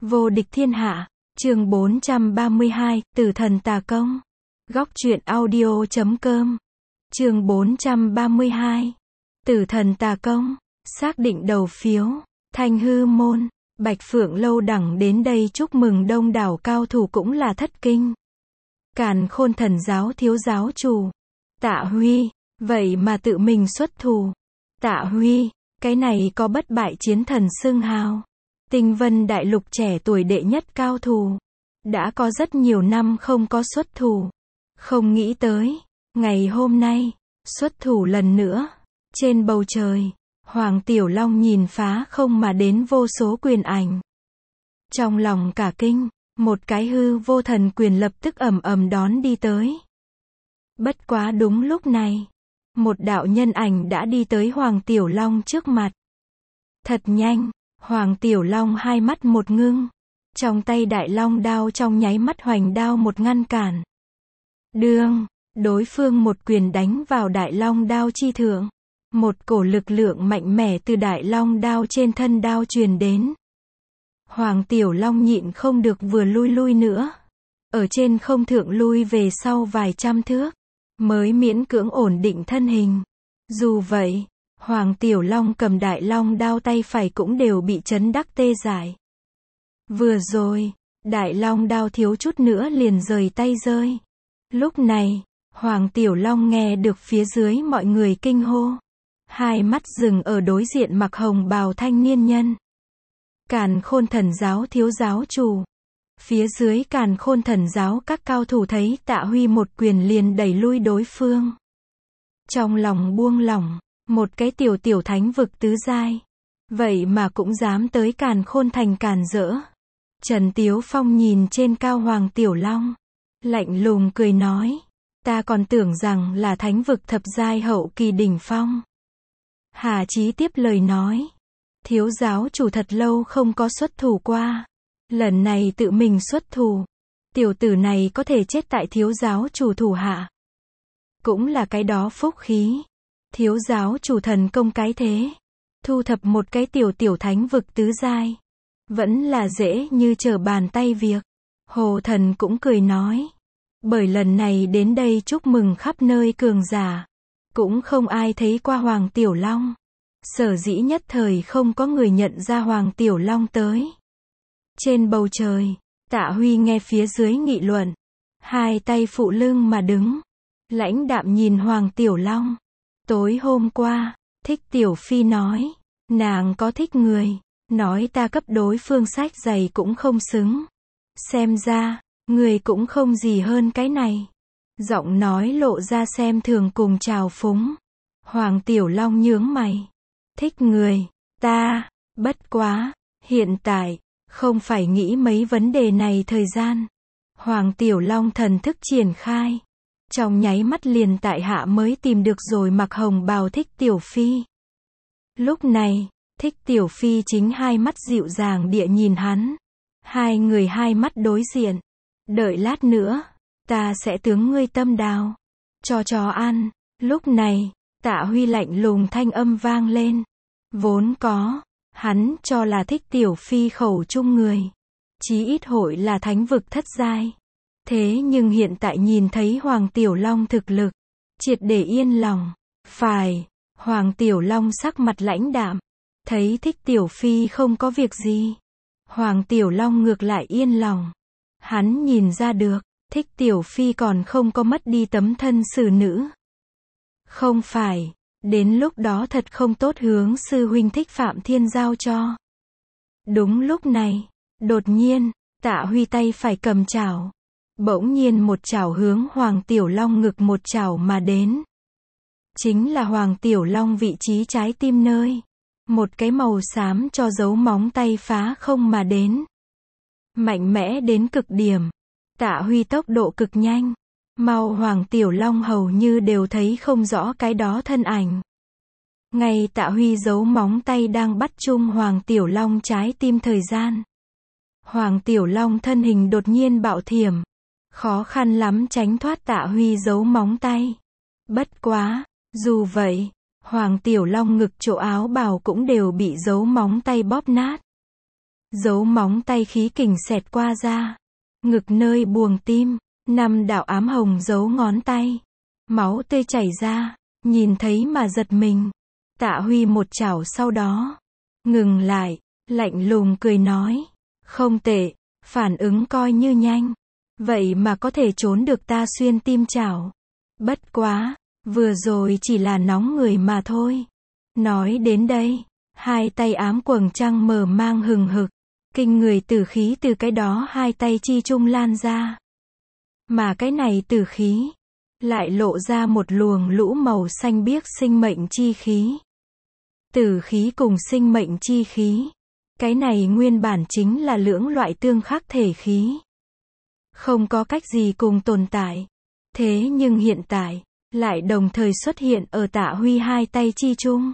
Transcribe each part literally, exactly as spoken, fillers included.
Vô địch thiên hạ, chương bốn trăm ba mươi hai, Tử thần tà công. Góc truyện audio chấm com. Chương bốn trăm ba mươi hai. Tử thần tà công. Xác định đầu phiếu. Thanh hư môn. Bạch Phượng lâu đẳng đến đây chúc mừng đông đảo cao thủ cũng là thất kinh. Càn Khôn thần giáo thiếu giáo chủ. Tạ Huy. Vậy mà tự mình xuất thủ. Tạ Huy. Cái này có bất bại chiến thần xưng hào. Tinh Vân đại lục trẻ tuổi đệ nhất cao thủ. Đã có rất nhiều năm không có xuất thủ. Không nghĩ tới, ngày hôm nay, xuất thủ lần nữa. Trên bầu trời, Hoàng Tiểu Long nhìn phá không mà đến vô số quyền ảnh. Trong lòng cả kinh, một cái hư vô thần quyền lập tức ầm ầm đón đi tới. Bất quá đúng lúc này, một đạo nhân ảnh đã đi tới Hoàng Tiểu Long trước mặt. Thật nhanh. Hoàng Tiểu Long hai mắt một ngưng. Trong tay đại long đao trong nháy mắt hoành đao một ngăn cản. Đương, đối phương một quyền đánh vào đại long đao chi thượng. Một cổ lực lượng mạnh mẽ từ đại long đao trên thân đao truyền đến. Hoàng Tiểu Long nhịn không được vừa lui lui nữa. Ở trên không thượng lui về sau vài trăm thước. Mới miễn cưỡng ổn định thân hình. Dù vậy, Hoàng Tiểu Long cầm đại long đao tay phải cũng đều bị chấn đắc tê dại. Vừa rồi, đại long đao thiếu chút nữa liền rời tay rơi. Lúc này, Hoàng Tiểu Long nghe được phía dưới mọi người kinh hô. Hai mắt dừng ở đối diện mặc hồng bào thanh niên nhân. Càn Khôn thần giáo thiếu giáo chủ. Phía dưới Càn Khôn thần giáo các cao thủ thấy Tạ Huy một quyền liền đẩy lui đối phương. Trong lòng buông lỏng. Một cái tiểu tiểu thánh vực tứ giai. Vậy mà cũng dám tới Càn Khôn thành càn rỡ. Trần Tiếu Phong nhìn trên cao Hoàng Tiểu Long. Lạnh lùng cười nói. Ta còn tưởng rằng là thánh vực thập giai hậu kỳ đỉnh phong. Hà Chí tiếp lời nói. Thiếu giáo chủ thật lâu không có xuất thủ qua. Lần này tự mình xuất thủ. Tiểu tử này có thể chết tại thiếu giáo chủ thủ hạ. Cũng là cái đó phúc khí. Thiếu giáo chủ thần công cái thế. Thu thập một cái tiểu tiểu thánh vực tứ giai. Vẫn là dễ như trở bàn tay việc. Hồ thần cũng cười nói. Bởi lần này đến đây chúc mừng khắp nơi cường giả. Cũng không ai thấy qua Hoàng Tiểu Long. Sở dĩ nhất thời không có người nhận ra Hoàng Tiểu Long tới. Trên bầu trời, Tạ Huy nghe phía dưới nghị luận. Hai tay phụ lưng mà đứng. Lãnh đạm nhìn Hoàng Tiểu Long. Tối hôm qua, Thích Tiểu Phi nói, nàng có thích người, nói ta cấp đối phương sách giày cũng không xứng. Xem ra, người cũng không gì hơn cái này. Giọng nói lộ ra xem thường cùng trào phúng. Hoàng Tiểu Long nhướng mày. Thích người, ta, bất quá, hiện tại, không phải nghĩ mấy vấn đề này thời gian. Hoàng Tiểu Long thần thức triển khai. Trong nháy mắt liền tại hạ mới tìm được rồi mặc hồng bào Thích Tiểu Phi. Lúc này, Thích Tiểu Phi chính hai mắt dịu dàng địa nhìn hắn. Hai người hai mắt đối diện. Đợi lát nữa, ta sẽ tướng ngươi tâm đào. Cho chó ăn. Lúc này, Tạ Huy lạnh lùng thanh âm vang lên. Vốn có, hắn cho là Thích Tiểu Phi khẩu chung người. Chí ít hội là thánh vực thất giai. Thế nhưng hiện tại nhìn thấy Hoàng Tiểu Long thực lực, triệt để yên lòng. Phải, Hoàng Tiểu Long sắc mặt lãnh đạm, thấy Thích Tiểu Phi không có việc gì. Hoàng Tiểu Long ngược lại yên lòng. Hắn nhìn ra được, Thích Tiểu Phi còn không có mất đi tấm thân xử nữ. Không phải, đến lúc đó thật không tốt hướng sư huynh Thích Phạm Thiên giao cho. Đúng lúc này, đột nhiên, Tạ Huy tay phải cầm chảo. Bỗng nhiên một chảo hướng Hoàng Tiểu Long ngực một chảo mà đến. Chính là Hoàng Tiểu Long vị trí trái tim nơi. Một cái màu xám cho dấu móng tay phá không mà đến. Mạnh mẽ đến cực điểm. Tạ Huy tốc độ cực nhanh. Mau Hoàng Tiểu Long hầu như đều thấy không rõ cái đó thân ảnh. Ngay Tạ Huy dấu móng tay đang bắt chung Hoàng Tiểu Long trái tim thời gian. Hoàng Tiểu Long thân hình đột nhiên bạo thiểm. Khó khăn lắm tránh thoát Tạ Huy giấu móng tay. Bất quá, dù vậy, Hoàng Tiểu Long ngực chỗ áo bào cũng đều bị giấu móng tay bóp nát. Dấu móng tay khí kình xẹt qua da. Ngực nơi buồng tim, năm đạo ám hồng dấu ngón tay. Máu tươi chảy ra, nhìn thấy mà giật mình. Tạ Huy một chảo sau đó. Ngừng lại, lạnh lùng cười nói. Không tệ, phản ứng coi như nhanh. Vậy mà có thể trốn được ta xuyên tim chảo. Bất quá, vừa rồi chỉ là nóng người mà thôi. Nói đến đây, hai tay ám quầng trăng mờ mang hừng hực. Kinh người tử khí từ cái đó hai tay chi chung lan ra. Mà cái này tử khí, lại lộ ra một luồng lũ màu xanh biếc sinh mệnh chi khí. Tử khí cùng sinh mệnh chi khí. Cái này nguyên bản chính là lưỡng loại tương khắc thể khí. Không có cách gì cùng tồn tại. Thế nhưng hiện tại, lại đồng thời xuất hiện ở Tạ Huy hai tay chi chung.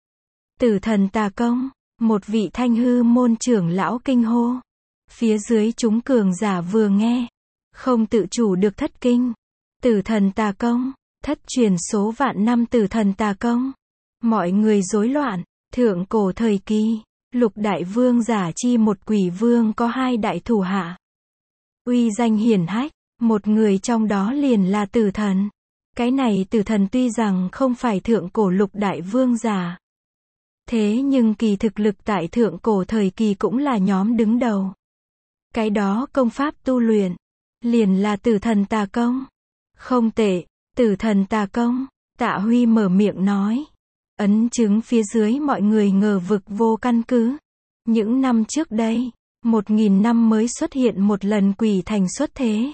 Tử thần tà công, một vị thanh hư môn trưởng lão kinh hô. Phía dưới chúng cường giả vừa nghe, không tự chủ được thất kinh. Tử thần tà công, thất truyền số vạn năm tử thần tà công. Mọi người rối loạn, thượng cổ thời kỳ, lục đại vương giả chi một quỷ vương có hai đại thủ hạ. Uy danh hiển hách, một người trong đó liền là tử thần. Cái này tử thần tuy rằng không phải thượng cổ lục đại vương giả. Thế nhưng kỳ thực lực tại thượng cổ thời kỳ cũng là nhóm đứng đầu. Cái đó công pháp tu luyện, liền là tử thần tà công. Không tệ, tử thần tà công, Tạ Huy mở miệng nói. Ấn chứng phía dưới mọi người ngờ vực vô căn cứ. Những năm trước đây, một nghìn năm mới xuất hiện một lần quỷ thành xuất thế.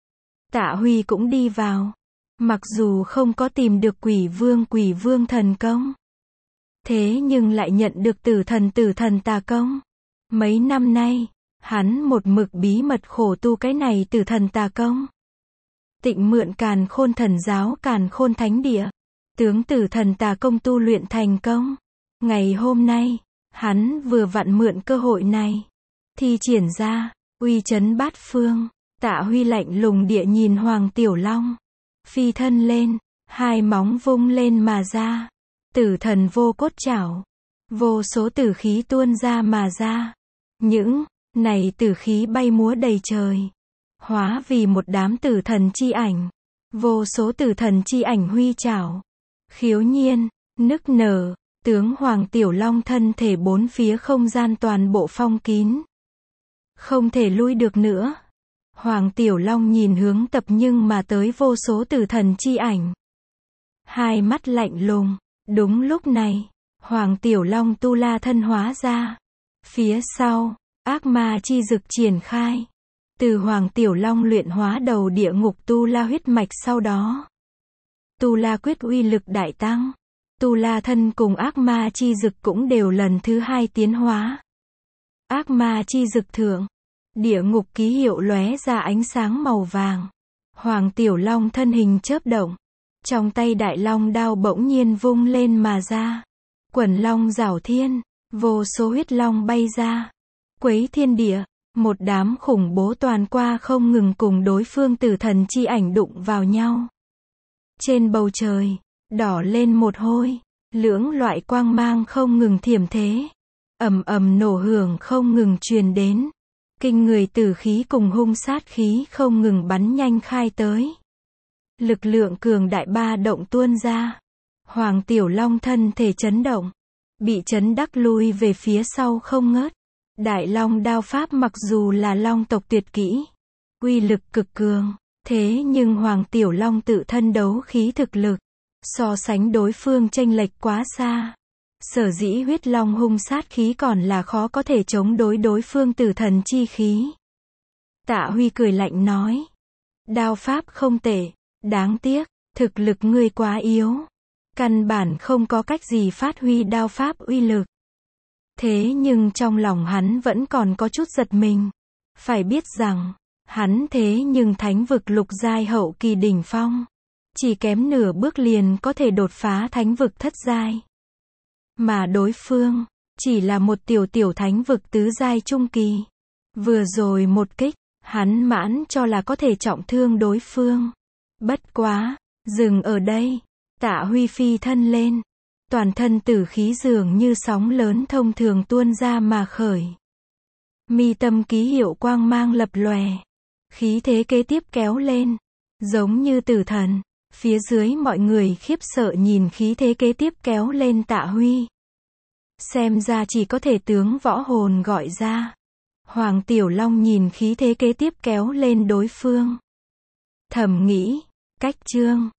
Tạ Huy cũng đi vào. Mặc dù không có tìm được quỷ vương quỷ vương thần công. Thế nhưng lại nhận được tử thần tử thần tà công. Mấy năm nay, hắn một mực bí mật khổ tu cái này tử thần tà công. Tịnh mượn Càn Khôn Thần Giáo Càn Khôn Thánh Địa. Tướng tử thần tà công tu luyện thành công. Ngày hôm nay, hắn vừa vặn mượn cơ hội này. Thi triển ra, uy chấn bát phương. Tạ Huy lạnh lùng địa nhìn Hoàng Tiểu Long. Phi thân lên, hai móng vung lên mà ra. Tử thần vô cốt chảo. Vô số tử khí tuôn ra mà ra. Những này tử khí bay múa đầy trời. Hóa vì một đám tử thần chi ảnh. Vô số tử thần chi ảnh huy chảo. Khiếu nhiên, nức nở, tướng Hoàng Tiểu Long thân thể bốn phía không gian toàn bộ phong kín. Không thể lui được nữa. Hoàng Tiểu Long nhìn hướng tập nhưng mà tới vô số tử thần chi ảnh. Hai mắt lạnh lùng. Đúng lúc này, Hoàng Tiểu Long tu la thân hóa ra. Phía sau, ác ma chi dực triển khai. Từ Hoàng Tiểu Long luyện hóa đầu địa ngục tu la huyết mạch sau đó. Tu la quyết uy lực đại tăng. Tu la thân cùng ác ma chi dực cũng đều lần thứ hai tiến hóa. Ác ma chi dực thượng. Địa ngục ký hiệu lóe ra ánh sáng màu vàng. Hoàng Tiểu Long thân hình chớp động. Trong tay đại long đao bỗng nhiên vung lên mà ra. Quần long rảo thiên. Vô số huyết long bay ra. Quấy thiên địa. Một đám khủng bố toàn qua không ngừng cùng đối phương tử thần chi ảnh đụng vào nhau. Trên bầu trời, đỏ lên một hôi. Lưỡng loại quang mang không ngừng thiểm thế. Ầm ầm nổ hưởng không ngừng truyền đến. Kinh người tử khí cùng hung sát khí không ngừng bắn nhanh khai tới. Lực lượng cường đại ba động tuôn ra. Hoàng Tiểu Long thân thể chấn động. Bị chấn đắc lui về phía sau không ngớt. Đại Long đao pháp mặc dù là Long tộc tuyệt kỹ. Uy lực cực cường. Thế nhưng Hoàng Tiểu Long tự thân đấu khí thực lực. So sánh đối phương chênh lệch quá xa. Sở dĩ huyết long hung sát khí còn là khó có thể chống đối đối phương tử thần chi khí. Tạ Huy cười lạnh nói. Đao pháp không tệ. Đáng tiếc, thực lực ngươi quá yếu. Căn bản không có cách gì phát huy đao pháp uy lực. Thế nhưng trong lòng hắn vẫn còn có chút giật mình. Phải biết rằng, hắn thế nhưng thánh vực lục giai hậu kỳ đỉnh phong. Chỉ kém nửa bước liền có thể đột phá thánh vực thất giai. Mà đối phương, chỉ là một tiểu tiểu thánh vực tứ giai trung kỳ. Vừa rồi một kích, hắn mãn cho là có thể trọng thương đối phương. Bất quá, dừng ở đây. Tạ Huy phi thân lên. Toàn thân tử khí dường như sóng lớn thông thường tuôn ra mà khởi. Mi tâm ký hiệu quang mang lập lòe. Khí thế kế tiếp kéo lên. Giống như tử thần. Phía dưới mọi người khiếp sợ nhìn khí thế kế tiếp kéo lên Tạ Huy. Xem ra chỉ có thể tướng võ hồn gọi ra. Hoàng Tiểu Long nhìn khí thế kế tiếp kéo lên đối phương. Thầm nghĩ, cách chương.